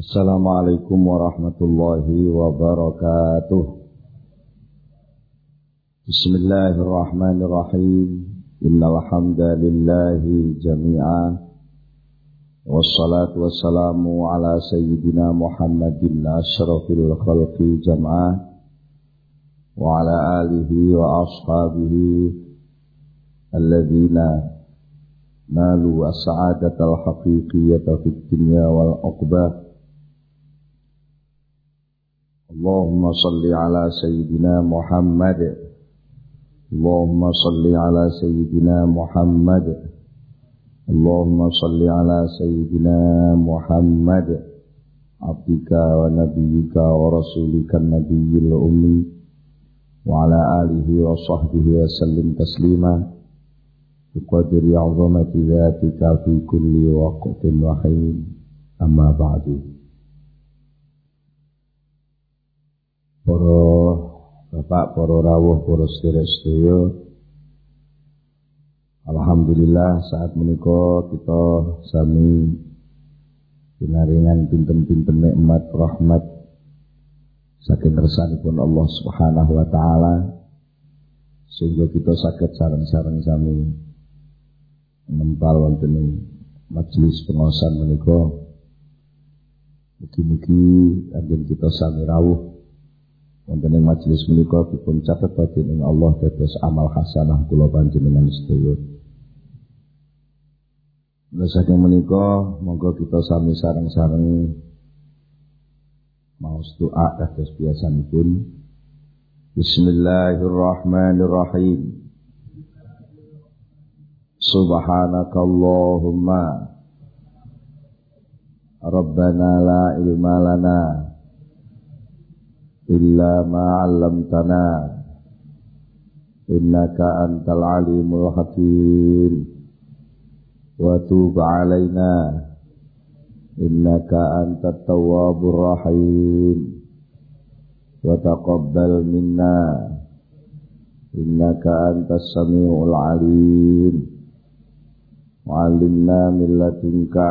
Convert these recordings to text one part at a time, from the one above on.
Assalamualaikum warahmatullahi wabarakatuh. Bismillahirrahmanirrahim. Innal hamdalillahi jami'a. Wassalatu wassalamu ala sayyidina Muhammadin asyrafil khalqi jam'a wa ala alihi wa ashabihi alladhina nalu as-sa'adatal haqiqiyyata fid dunya wal uqbah. Allahumma salli ala sayyidina Muhammad. Allahumma salli ala sayyidina Muhammad. Allahumma salli ala sayyidina Muhammad. Abdika wa nabiyyika wa rasulika nabiyil ummi wa ala alihi wa sahbihi wa sallim taslima biqadri 'azamati dzatika fi kulli waqtin wa hin. Amma ba'du. Para bapak, para rawuh, para sedherek-sedherek, alhamdulillah saat menika kita sami pinaringan pinten-pinten nikmat rahmat saking kersanipun Allah Subhanahu wa taala sehingga kita saged sareng-sareng sami nempal wonten ing majelis pengaosan menika. Mugi-mugi anggen kita sami rawuh wonten ing majelis menika dipun catet dening Allah dados amal hasanah kula panjenengan sedaya. Lah saking menika monggo kita sami sareng-sareng maos doa kados biasanipun. Bismillahirrahmanirrahim. Subhanakallahumma Rabbana la ilma lana illa ma 'allamtana innaka antal alimul hakim wa tub 'alaina innaka antat tawwabur rahim wa taqabbal minna innaka antas samiul alim wa 'allimna min ladunka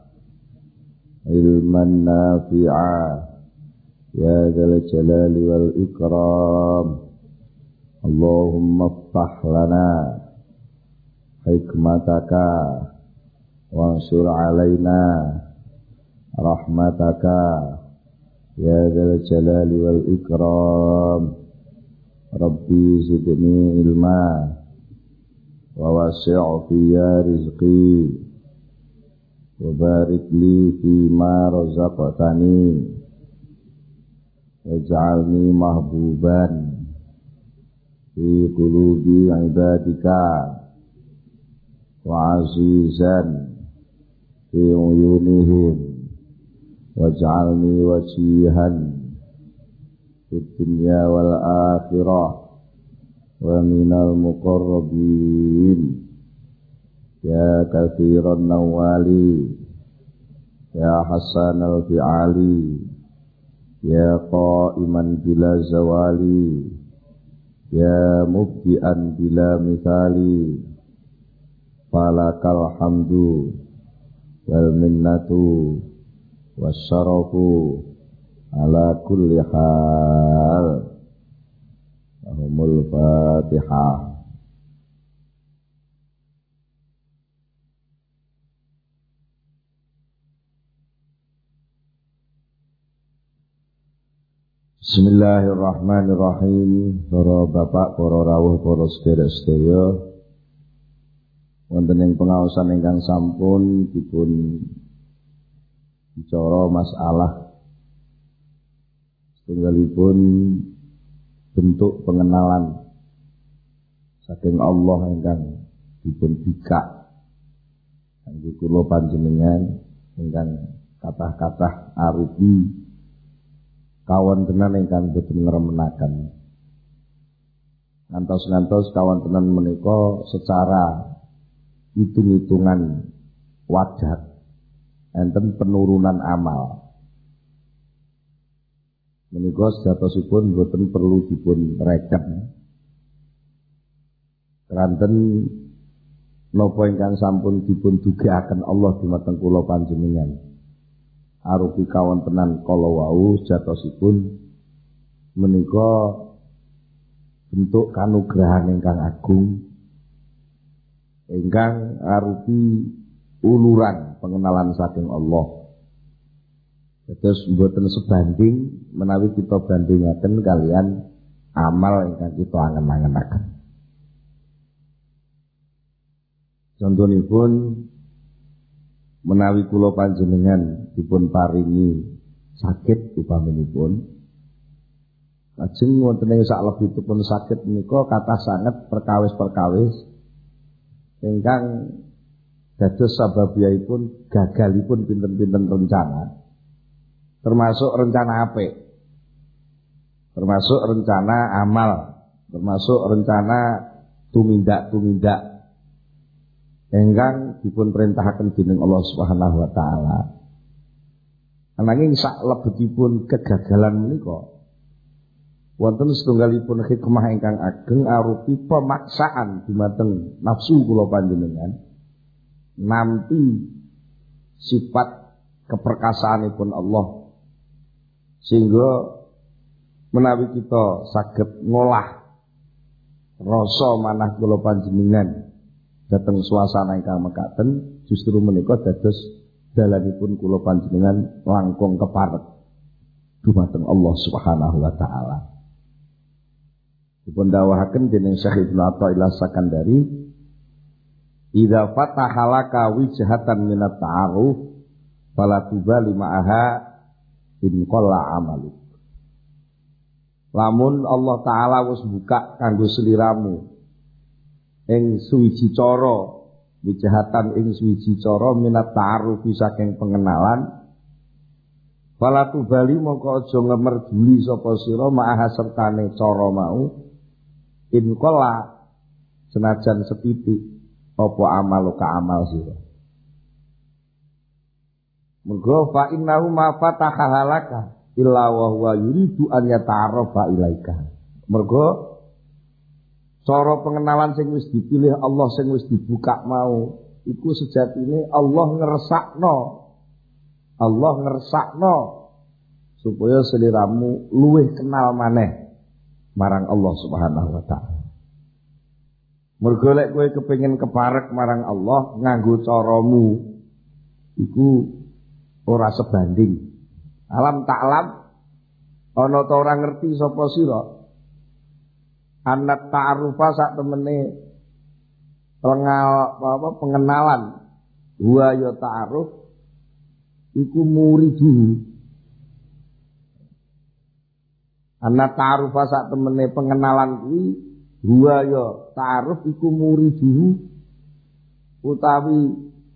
ilman nafi'a ya dzal jalali wal ikram. Allahumma iftah lana hikmataka wansur alaina rahmataka ya dzal jalali wal ikram. Rabbi zidni ilma wa wasi' fiya rizqi wa barik li fima razaqtani waj'alni mahbuban fi qulubi ibadika wa azizan fi uyunihim waj'alni wajihan fid dunya wal akhirah wa minal muqarrabin ya katsiran nawali ya hasanal fi'ali ya qa'iman bila zawali ya mubdi'an bila mithali falakal hamdu wal minnatu wasyarafu ala kulli hal. Lahumul Fatihah. Bismillahirrahmanirrahim. Para bapak, para rawuh, para sedherek-sedherek, wonten ing pengaosan ingkang sampun dipun bicara masalah setunggalipun bentuk pengenalan saking Allah ingkang dipun bikak kangge kula panjenengan ingkang kathah-kathah arupi kawan tenan ingkang boten ngremenaken. Ngantos-ngantos kawan tenan menika secara hitung-hitungan wajar enten penurunan amal. Menika sejatosipun boten perlu dipun reken. Keranten napa ingkang sampun dipun dugaaken Allah dumateng kula panjenengan. arupi kawontenan kala wau jatosipun menika bentuk kanugrahan ingkang agung ingkang arupi uluran pengenalan saking Allah. Terus mboten sebanding menawi kita bandingaken kalian amal ingkang kita angen-angenaken. Contonipun menawi kula panjenengan dipun paringi sakit upaminipun, lajeng wonten ing saklebetipun sakit menika kathah sanget perkawis-perkawis ingkang dados sababiyaipun gagalipun pinten-pinten rencana, termasuk rencana apik, termasuk rencana amal, termasuk rencana tumindak-tumindak ingkang dipun perintahaken dening Allah Subhanahu wa taala. Ananging saklebetipun kegagalan menika wonten setunggalipun hikmah ingkang ageng arupi pemaksaan dumateng nafsu kula panjenengan nampi sifat keperkasaanipun Allah, sehingga menawi kita saged ngolah rasa manah kula panjenengan dateng suasana ingkang mekaten, justru menika dados dalanipun kula panjenengan langkung keparek dumateng Allah Subhanahu wa taala. Dipun dawuhaken dening Syekh Ibnu Athaillah Sakandari, idza fataha laka wijhatan minat ta'aruf fala tubali ma'aha in qalla amaluk. Lamun Allah taala wis buka kanggo sliramu ing suwiji cara, wijhatan ing suwiji cara minat ta'aruf saking pengenalan, fala tubali mongko aja ngemerduli sapa sira ma'aha sertane cara mau in qalla senajan setitik apa amal ka amal sira. Mergo fa innahu ma fataha halaka illa wa huwa yuridu an yata'arrafa ilaika. Mergo cara pengenalan sing wis dipilih Allah, sing wis dibuka mau, iku sejatine Allah ngersakno supaya seliramu luwih kenal maneh marang Allah Subhanahu wa taala. Mergo lek kowe kepengin keparek marang Allah nganggo caramu iku ora sebanding. Alam ta'lam ana ta ora ngerti sapa sira? Anat ta'arufa sak temene pengenalan huwa ya ta'aruf iku muridu. Anat ta'arufa sak temene pengenalan kuwi huwa ya ta'aruf iku muridu utawi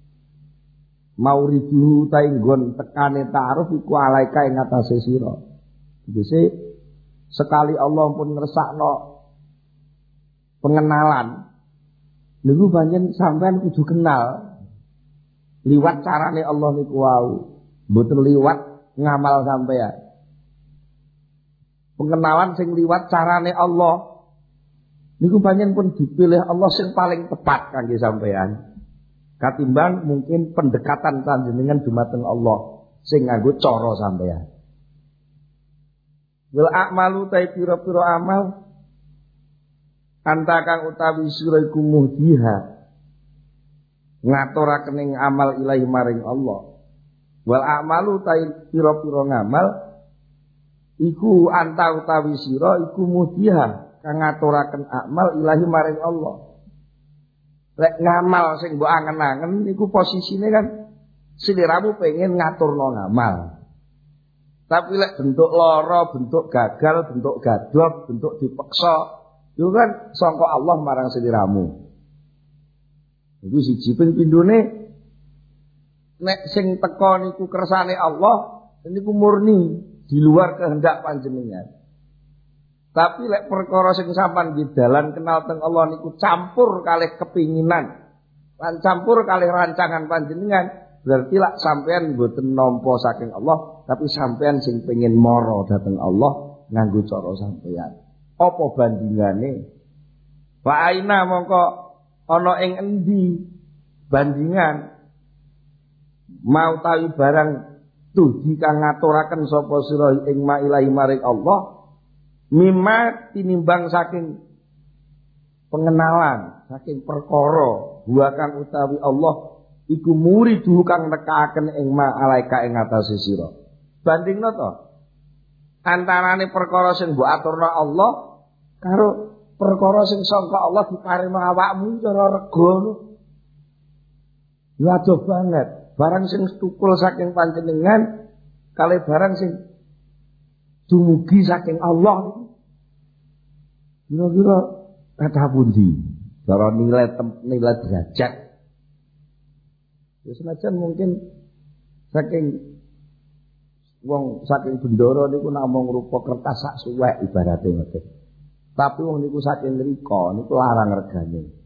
mauridu ta nggon tekane ta'aruf iku alaika ing atase sira. Dise sekali Allah pun ngersakno pengenalan niku pancen sampean kudu kenal liwat carane Allah niku wau, mboten liwat ngamal sampean. Pengenalan sing liwat carane Allah niku pancen pun dipilih Allah sing paling tepat kangge sampean. Katimbang mungkin pendekatan panjenengan dumateng Allah sing nganggo cara sampean. Wal a'malu ta pira-pira amal anta kang utawi sira iku muhdiha ngaturaken ing amal ilahi maring Allah. Wal a'malu ta pira-pira ngamal iku anta utawi sira iku muhdiha kang ngaturaken amal ilahi maring Allah. Lek ngamal sing mbok angen-angen iku posisine kan sliramu pengen ngaturno ngamal. Tapi lek bentuk lara, bentuk gagal, bentuk gadok, bentuk dipeksa, itu kan sangka Allah marang sliramu. Iku siji ping pindhone nek sing teka niku kersane Allah, niku murni di luar kehendak panjenengan. Tapi lek perkara sing sampean di dalan kenal teng Allah niku campur kalih kepinginan, lan campur kalih rancangan panjenengan, berarti lak sampean mboten nampa saking Allah, tapi sampean sing pengin mara dhateng Allah nganggo cara sampean. Apa bandingane? Wa aina mongko ana ing endi bandingan mau tawi barang tuh jika ngaturaken sapa sira ing ma ilahi maring Allah mimma tinimbang saking pengenalan saking perkara buakan utawi Allah iku muridu kang nekaaken ing ma alaika ing atase sira bandingno to antarane perkara sing mbok aturna Allah karo perkara sing sangka Allah diparingno awakmu cara rega ngono ya adoh banget. Barang sing tukul saking panjenengan kalih barang sing dumugi saking Allah kira-kira kata pundi cara nilai derajat ya senajan mungkin saking wong saking bendoro niku namung rupa kertas sak suwek ibarate ngoten tapi wong niku saking ngrika niku larang regane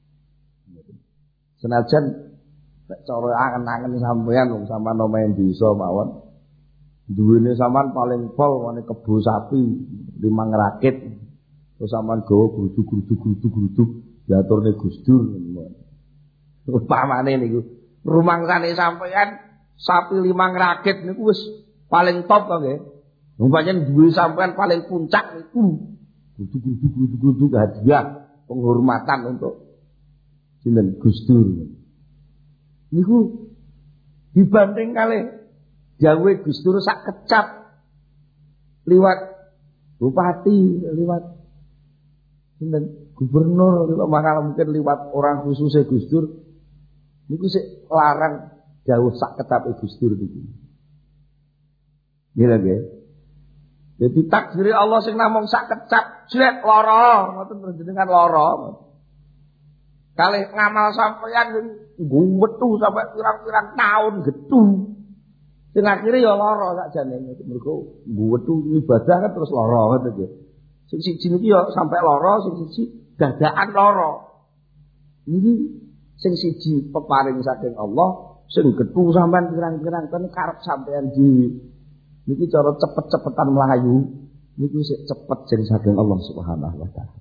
senajan nek cara angen-angen sampean wong sampean omahe desa mawon duwene sampean paling pol ngene kebo sapi 5 rakit terus sampean gawa gruduk diaturne Gus Dur upamane niku rumangsane sampean sapi 5 rakit niku wis paling top to nggih umpamane duwe sampean paling puncak niku gruduk hadiah penghormatan untuk sinten Gus Dur niku dibanding kalih gawe Gus Dur sak kecap liwat bupati liwat sinten gubernur makala mungkin liwat orang khususnya Gus Dur niku sik larang gawe sak kecap Gus Dur niku nggih nggih jadi takdir Allah sing namung sak kecap jelek lara ngoten panjenengan lara kalih ngamal sampeyan ngwetu sampai pirang-pirang tahun getu. Sing akhire ya lara sakjane mergo ngwetu ibadah kan terus lara ngoten nggih. Sing siji niki ya sampai lara, sing siji dadakan lara. Niki sing siji peparing saking Allah, sing getu sampean pirang-pirang ten karep sampean dhewe. Niki cara cepet-cepetan mlayu, niku sik cepet jeng saking Allah Subhanahu wa taala.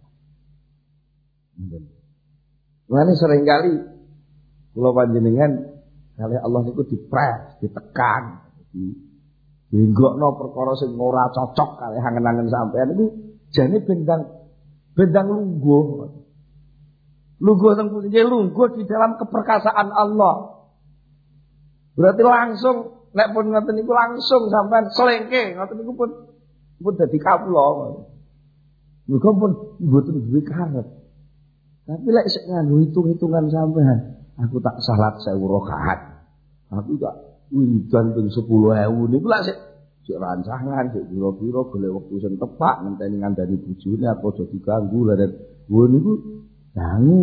Mulane seringkali kula panjenengan kalih Allah niku dipres, ditekan, dinggokno perkara sing ora cocok kalih angen-angen sampean niku jane bendang lungguh. Lungguh teng pundi lungguh di dalam keperkasaan Allah. Berarti langsung nek pun ngoten niku langsung sampean selengke, ngoten niku pun dadi kawula. Niku pun mboten duwe karep. Tapi lek sik nganggo hitung-hitungan sampean, aku tak salat 1000 rakaat. Aku tak wiridan ping 10.000 niku lek sik rancangan, sik pira-pira golek wektu sing tepak ngenteni ngandani bojone apa aja diganggu lha niku dangu.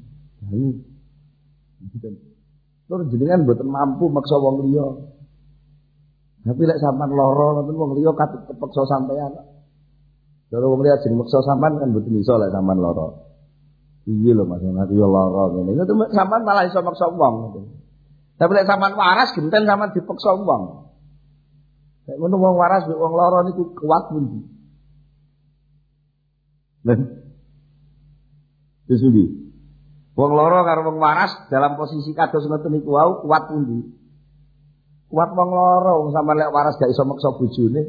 Tur jenengan mboten mampu maksa wong liya. Tapi lek sampean lara ngoten wong liya katut kepeksa sampean. Cara wong liya jeneng maksa sampean kan mboten iso lek sampean lara. Iya lho Mas, nek yo lara ngene. Itu sampean malah iso maksa wong gitu. Tapi lek sampean waras genten sampean dipaksa wong. Lek ngono wong waras mek wong lara niku kuat pundi. Lha wis ndi? Wong lara karo wong waras dalam posisi kados ngoten niku wau kuat pundi? Kuat wong lara wong sampean lek waras gak iso maksa bojone.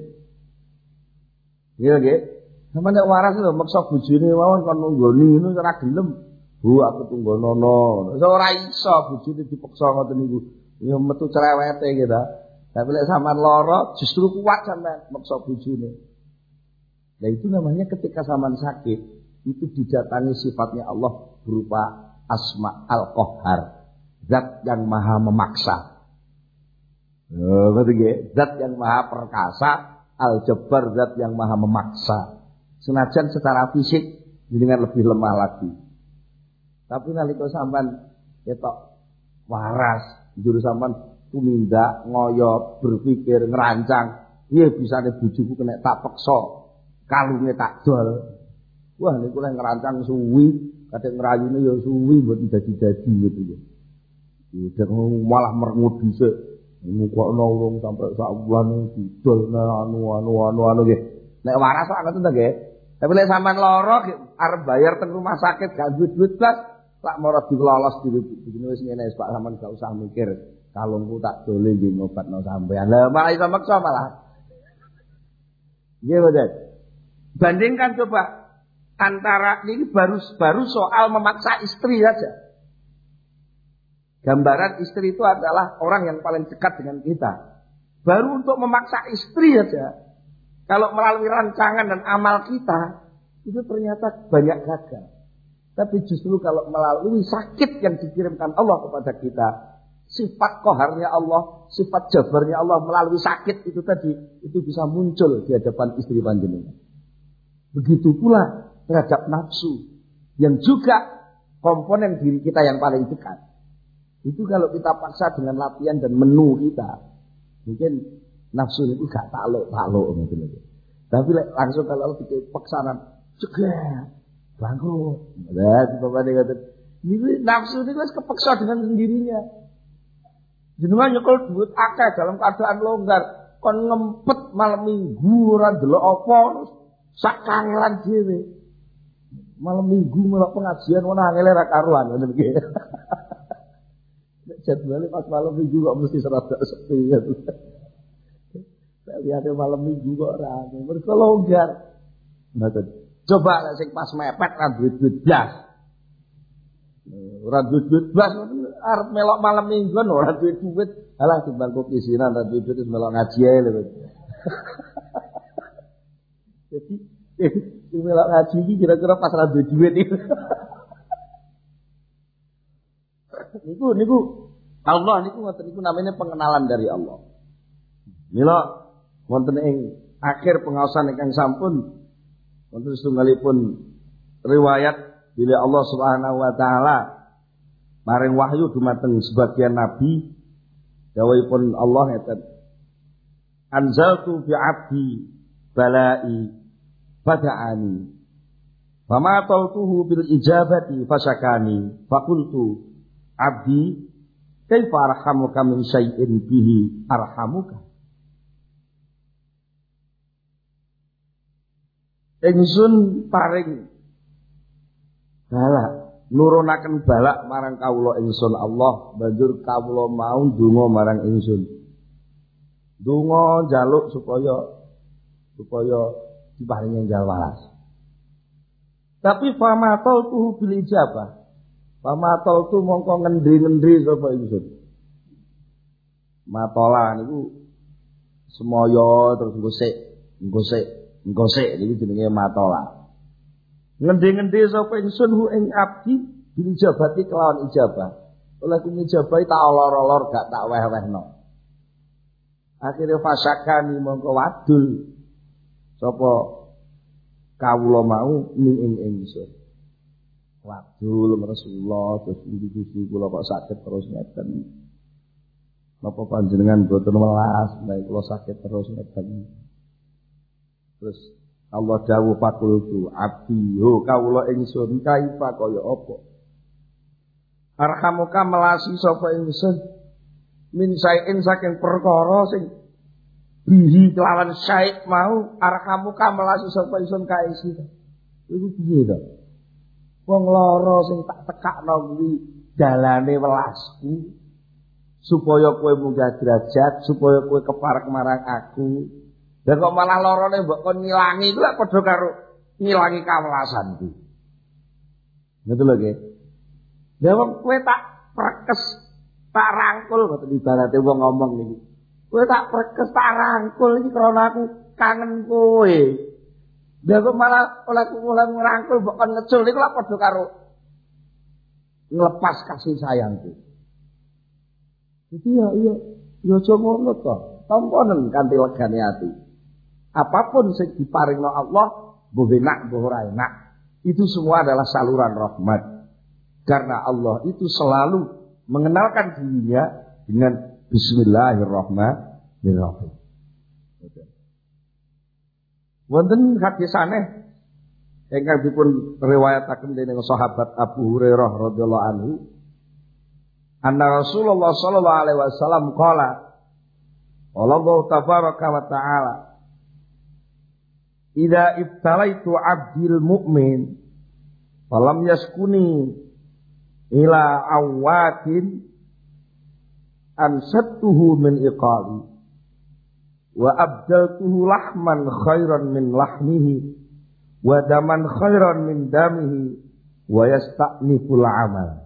Iya nggih. Sampe nek waras lho maksa bojone mawon kon nunggoni ngono ora gelem. Bu aku tunggonono. Ora iso bojone dipaksa ngoten niku. Ya metu cerewete gitu. Tapi lek sampean lara justru kuat sampean maksa bojone. Nah itu namanya ketika sampean sakit itu didatangi sifatnya Allah berupa Asma Al-Qahhar, zat yang maha memaksa. Ngerti nggih? Zat yang maha perkasa, Al-Jabbar zat yang maha memaksa. Senajan secara fisik dengan lebih lemah lagi. Tapi nalika sampean ketok waras, njur sampean tumindak, ngoyo, berpikir, ngerancang, piye bisane bojoku kena tak peksa, kalunge tak dol. Wah niku lek ngerancang suwi, kadang ngrayune ya suwi mboten dadi-dadi gitu ya. Ya malah merengut dhisik. Ngukokno urung sampai sak wulan didolne anu nggih. Nek waras kok ngoten to nggih. Tapi lek sampean lara arep bayar teng rumah sakit gak duit-duit blas, tak mara dilolos dhewe wis ngene Pak sampean gak usah mikir. kalungku tak dole nggih ngobatno sampean. Lah malah iso maksa malah. Nggih mboten. Bandingkan coba antara ini baru soal memaksa istri saja. Gambaran istri itu adalah orang yang paling dekat dengan kita. Baru untuk memaksa istri saja. Kalau melalui rancangan dan amal kita, itu ternyata banyak gagal. Tapi justru kalau melalui sakit yang dikirimkan Allah kepada kita, sifat qaharnya Allah, sifat jabarnya Allah melalui sakit itu tadi, itu bisa muncul di hadapan istri panjenengan. Begitu pula terhadap nafsu, yang juga komponen diri kita yang paling dekat. Itu kalau kita paksa dengan latihan dan menu kita, mungkin nafsu itu gak takluk gitu. Tapi langsung kalau kita paksanan, cegah, bangkrut. Nah, bapak dia kata, ini nafsu ini kan kepaksa dengan sendirinya. Jenengan nyekel duit akeh dalam keadaan longgar, kon ngempet malam minggu ora ndelok apa, sak kangelan dhewe. Malam minggu melok pengajian ana angele ra karuan ngono iki. Jadwalnya pas malam minggu kok mesti serada sepi ya. Saya lihat malam minggu kok rame, mereka longgar. Coba sing pas mepet ra duit-duit blas. Ora duit-duit blas arep melok malam minggu ora duit-duit. Alah timbang kok isinan ra duit-duit melok ngaji ae lho. Jadi melok ngaji iki kira-kira pas ra duit-duit iki. Niku Allah niku ngoten niku namanya pengenalan dari Allah. Mila wonten ing akhir pengaosan ingkang sampun wonten setunggalipun riwayat bila Allah Subhanahu wa taala maring wahyu dumateng sebagian nabi dawuhipun Allah ngeten anzaltu fi 'abdi bala'i fada'ani fama tautuhu bil ijabati fasyakani faqultu 'abdi kaifa arhamuka min syai'in bihi arhamuka. Ingsun paring balak, nurunaken balak marang kawula ingsun Allah, banjur kawula mau ndonga marang ingsun. Ndonga njaluk supaya diparingi njal walas. Tapi famatau tuh bil ijabah. Pamatol tu mongko ngendi-ngendi sapa ingsun. Matola niku semoyo terus nggosek iki jenenge matola. Ngendi-ngendi sapa ingsun hu ing abdi dijabati kelawan ijabah. Oleh ku ngijabahi tak olor-olor gak tak weh-wehno. Akhire fasakani mongko wadul sapa kawula mau ning ing ingsun. Wadul Rasulullah terus individu kula kok sakit terus ngeten. Napa panjenengan boten welas nek kula sakit terus ngeten. Terus Allah dawuh fakultu abdi ho kawula ingsun kaifa kaya apa. Arhamuka melasi sapa ingsun min sain saking perkara sing bihi kelawan syai mau arhamuka melasi sapa ingsun kae sira. Iku piye to? Wong lara sing tak tekakno kuwi dalane welasku supaya kowe munggah derajat, supaya kowe keparek marang aku. Lah kok malah larane mbok kon ngilangi iku lak padha karo ngilangi kawelasanku. Ngoten lho nggih. Lah wong kowe tak prekes, tak rangkul ngoten ibarate wong ngomong niki. Kowe tak prekes, tak rangkul iki krana aku kangen kowe. Dia kok malah oleh ngerangkul bukan ngecul itu lah padha karo ngelepas kasih sayangku. Jadi ya aja ngono to. Tamponen kanthi legane ati. Apapun sing diparingno Allah, mbuh enak mbuh ora enak, itu semua adalah saluran rahmat. Karena Allah itu selalu mengenalkan dirinya dengan Bismillahirrahmanirrahim. Wonten hadisane ingkang dipun riwayataken dening sahabat Abu Hurairah radhiyallahu anhu anna Rasulullah sallallahu alaihi wasallam qala Allah tabaraka wa taala idza ibtalaitu 'abdil mu'min falam yaskuni ila awatin ansattuhu min iqali wa abdaltuhu lahman khairan min lahmihi wa daman khairan min damihi wa yasta'niful amal.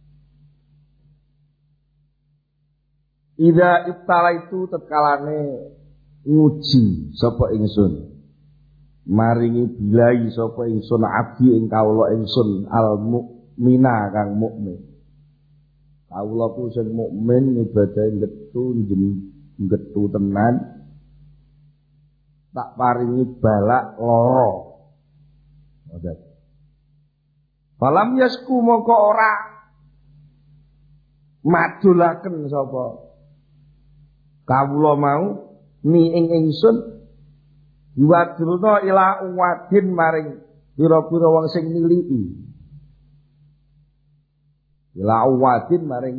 Ida ibtala itu tetkalane nguji sapa ingsun, maringi bilai sapa ingsun abdi ing kawula ingsun al mukmina kang mukmin. Kawula ku sing mukmin ibadahe gettu tenan, tak paringi balak lara. Ngoten. Falam yasku moko ora madulaken sapa kawula mau ni ing ingsun diwadulna ila uwadin maring pira-pira wong sing niliki. Ila uwadin maring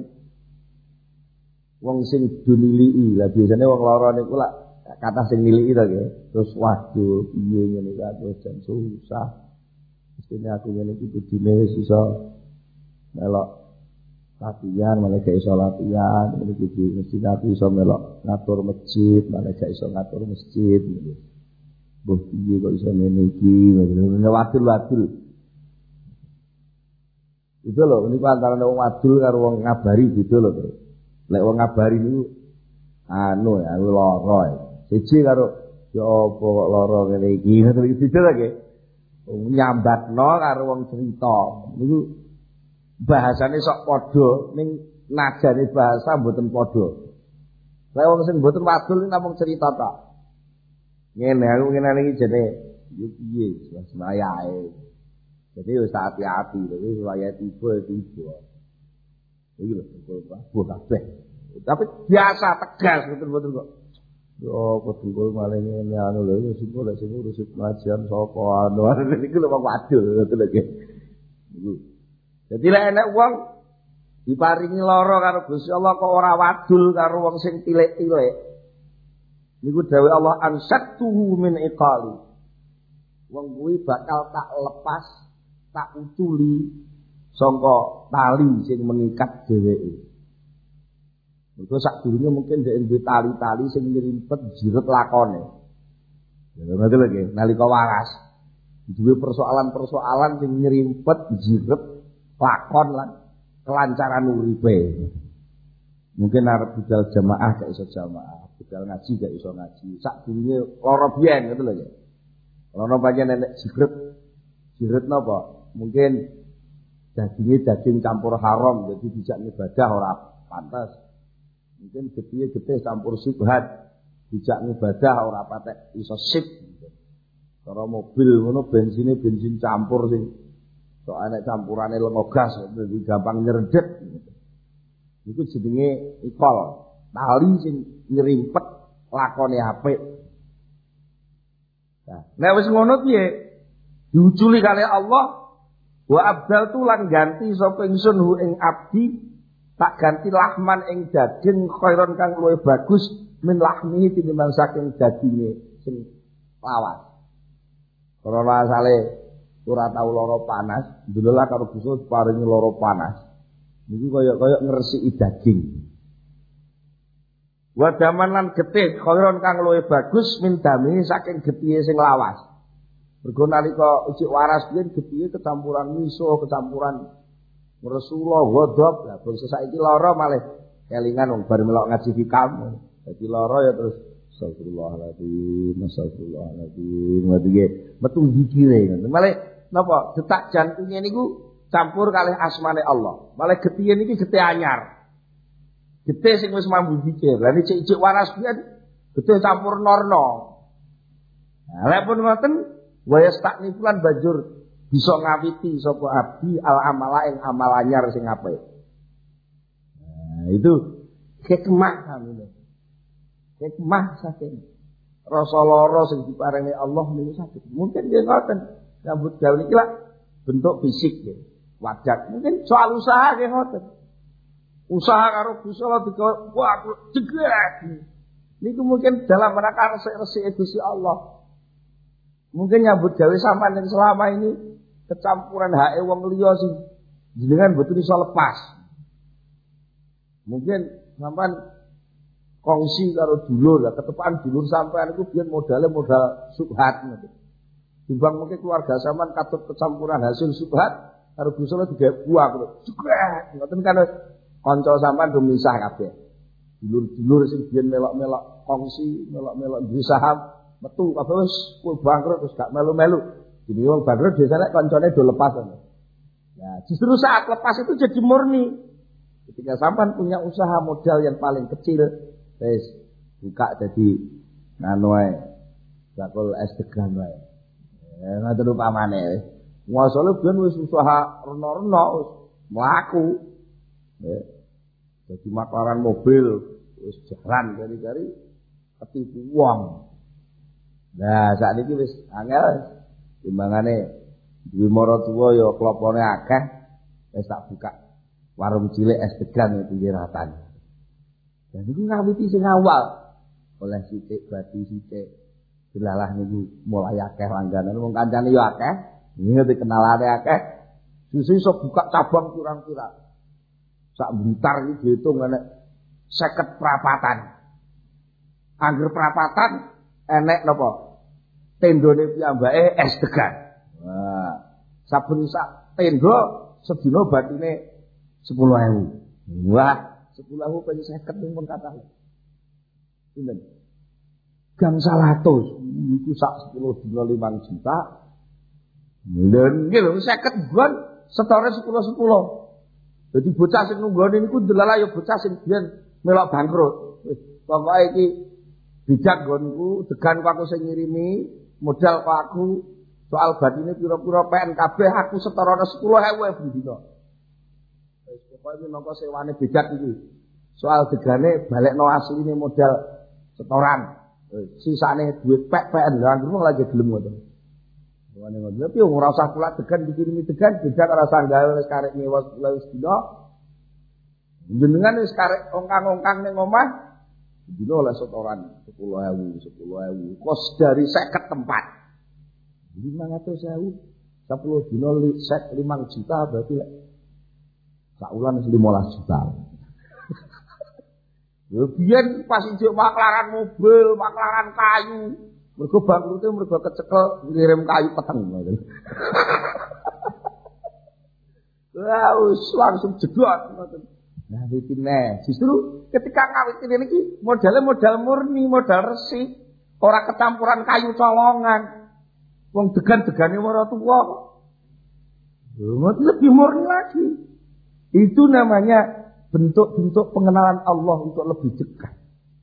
wong sing duniliki. Lah biasane wong lara niku lak kata sing niliki to nggih. Terus waduh piye ngene iki aku jan susah. Mestine aku ngene iki kudune iso melok latihan, malah gak iso latihan, ini kudu mesti aku iso melok ngatur masjid, malah gak iso ngatur masjid. Mbah piye kok iso ngene iki, wadul. Itu lho, ini antara wong wadul karo wong ngabari gitu lho, Bro. Lek wong ngabari niku ya lara. Siji karo ya apa kok lara ngene iki, ngono iki beda lho. Nyambatno karo wong cerita. Niku bahasane sok padha ning najane bahasa mboten padha. Lah wong sing mboten wadul namung cerita tok. Ngene aku ngene iki jene yo piye wis wayahe. Jadi wis hati-hati, tapi wayahe tiba. Iki lho kok kabeh. Tapi biasa tegas mboten kok. Yo kudu malah ngene anu lho sing golek sing urus pengajian sapa anu iki lho wong wadul ngoten lho nggih. Iku jadi lek enek wong diparingi lara karo Gusti Allah kok ora wadul karo wong sing tilik-tilik. Niku dawuh Allah ansattuhu min iqali. Wong kuwi bakal tak lepas, tak uculi saka tali sing mengikat dheweke. Mergo sadurunge mungkin dhek duwe tali-tali sing ngrimpet jiret lakone. Ya ngoten lho nggih, nalika waras duwe persoalan-persoalan sing ngrimpet jiret lakon lan kelancaran uripe. Mungkin arep budal jamaah gak iso jamaah, budal ngaji gak iso ngaji. Sak durunge lara biyen ngoten lho ya. Lara pancen nek jiret napa? Mungkin daging campur haram jadi dijak ibadah ora pantes. Mungkin getih campur syubhat dijak ibadah ora patek iso sip. Cara mobil ngono bensin campur sing soalnya campurannya lengo gas, jadi gampang nyeredet. Itu jenenge ikol, tali sing ngrimpet lakone apik. Nah, wis ngono piye? Diuculi kali Allah, wa abdal tu lan ganti sapa ingsun hu ing abdi, tak ganti lahman ing daging khairon kang luwih bagus min lahmihi tinimbang saking daginge sing lawas. Karena asale ora tau lara panas, ndelola karo Gusti paringi lara panas. Niki kaya ngresiki daging. Wa daman lan getih khairon kang luwih bagus min dami saking getihe sing lawas. Mergo nalika isih waras biyen getihe kecampuran miso, kecampuran Rasulullah ghadab. Lah bangsa saiki lara malih kelingan wong bar melok ngaji fikam. Dadi lara ya terus astagfirullahaladzim, metu zikire ngono. Malih napa detak jantungnya niku campur kalih asmane Allah. Malah getihe niki getih anyar. Getih sing wis mambu zikir. Lah nek cicik waras pian getih campur norno. Nah, lek pun ngoten wa yastaqnifulan bajur bisa ngawiti sapa abdi al amala ing amal anyar sing apik. Nah, itu hikmah sampeyan. Hikmah saking rasa lara sing diparingi Allah niku saged. Mungkin nggih ngoten. Nyambut gawe niki lak bentuk fisik nggih. Wadah. Mungkin soal usaha nggih ngoten. Usaha karo Gusti Allah dikon wah aku jegrek. Niku mungkin dalam rangka resik-resik Gusti Allah. Mungkin nyambut gawe sampean yang selama ini kecampuran wong liya sing jenengan mboten iso lepas. Mungkin sampean kongsi karo dulur, lah ketepaan dulur sampean iku biyen modal subhat ngono. Timbang mungkin keluarga sampean katut kecampuran hasil subhat karo busana digawe buah ngono. Subhat, ngoten kan kanca sampean do misah kabeh. Dulur-dulur sing biyen melok-melok kongsi, melok-melok duwe saham, metu kabeh wis bangkrut wis gak melu-melu. Jadi wong bangkrut biasane kancane do lepas. Nah, justru saat lepas itu jadi murni. Ketika sampean punya usaha modal yang paling kecil, wis buka jadi nganu ae. Bakul es degan wae. Ngoten upamane. Wasale ben wis usaha rena-rena wis mlaku. Jadi maklaran mobil wis jalan kari-kari ketipu wong. Nah, saat ini wis angel timbangane duwe mara tuwa ya klopone akeh wis tak buka warung cilik es degan itu piratan. Dan niku ngawiti sing awal oleh sithik bati sithik dilalah niku mulai akeh langganan wong kancane ya akeh ngerti kenalane akeh susu iso buka cabang pirang-pirang sak Blitar iki diitung enek 50 perapatan angger perapatan enek napa tendone piyambake es degan. Wah, saben sak tenda sedina batine 10.000. Wah, 10.000 ping 50 ning pun kathah. Pinten? Gang 100 iku sak 10 dina 5 juta. Lha nggih lho 50 gon setore 10. Dadi bocah sing nunggone niku delala ya bocah sing biyen melok bangkrut. Wis pokoke iki bijak nggonku, degan aku sing ngirimi modal kok aku soal batine pira-pira PNKB aku setorone 10.000 dina. Wis pokoke minangka sewane bijak iki. Soal degane balekno asline modal setoran. Sisane duit PN lha anggere wong lagi gelem ngoten. Wane ngoten tapi ora usah kula degan dikirimi degan bijak ora usah gawe wis karek nyewa 10 dina. Jenengan wis karek ongkang-ongkang ning omah dino oleh setoran 10.000 kos dari 50 tempat 500.000 10 dino 5 juta berarti sak wulan 15 juta. Yo biyen pas injuk maklaran mobil, maklaran kayu, mergo bangkrute mergo kecekel ngirim kayu peteng ngoten. Wah, langsung jedot ngoten. Nah, iki justru ketika ngawiti niki modalnya modal murni, modal resik, ora kecampuran kayu colongan. Wong degan-degane ora tuwa. Lebih murni lagi. Itu namanya bentuk-bentuk pengenalan Allah untuk lebih dekat.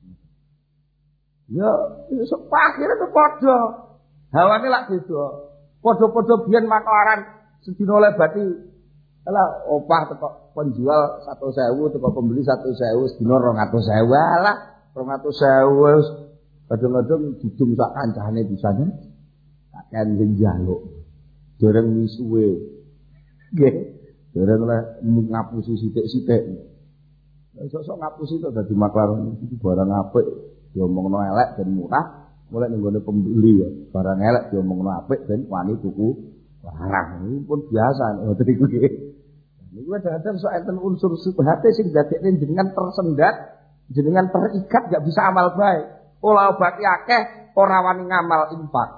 Ya, sok akhirnya itu padha. Hawane lak beda. Padha-padha biyen maklaran sedina oleh bati. Alah opah teko penjual 100.000 teko pembeli 100.000 sedina 200.000. Alah 200.000 kadang-kadang didum sak kancane pisane. Kakean sing njaluk. Dereng misuwe. Nggih. Dereng oleh ngapusi sithik-sithik. Sok-sok ngapusi to dadi maklaran iki barang apik diomongno elek dan murah, mulai ning gone pembeli ya. Barang elek diomongno apik ben wani tuku barang. Ini pun biasa ngoten iku nggih. Niku kadang-kadang sok enten unsur subhate sing dadekne jenengan tersendat, jenengan terikat gak bisa amal baik. Olah obati akeh ora wani ngamal infak.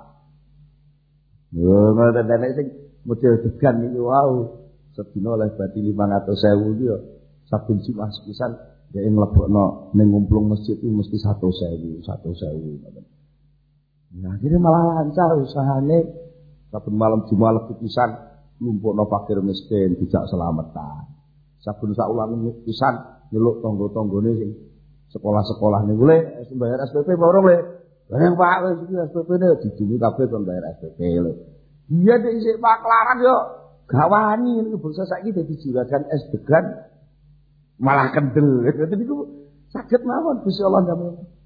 Yo ngoten dene sing model degan niku wau. Sedina oleh bati 500.000 iki yo saben Jumat sepisan dhek mlebokno ning ngumplung masjid iki mesti 100.000 ngoten. Nah, akhirnya malah lancar usahane saben malam Jumat pisan lumpukno fakir miskin dijak selamatan. Saben sak ulang pisan nyeluk tangga-tanggane sing sekolah-sekolah niku le bayar SPP bareng le. Bareng Pak wis iki SPP-ne dijumi kabeh kon bayar SPP le. Dia dhisik maklaran yo gawani niku bangsa saiki dadi juragan es degan malah kendel. Dadi niku saged mawon Gusti Allah ndamel.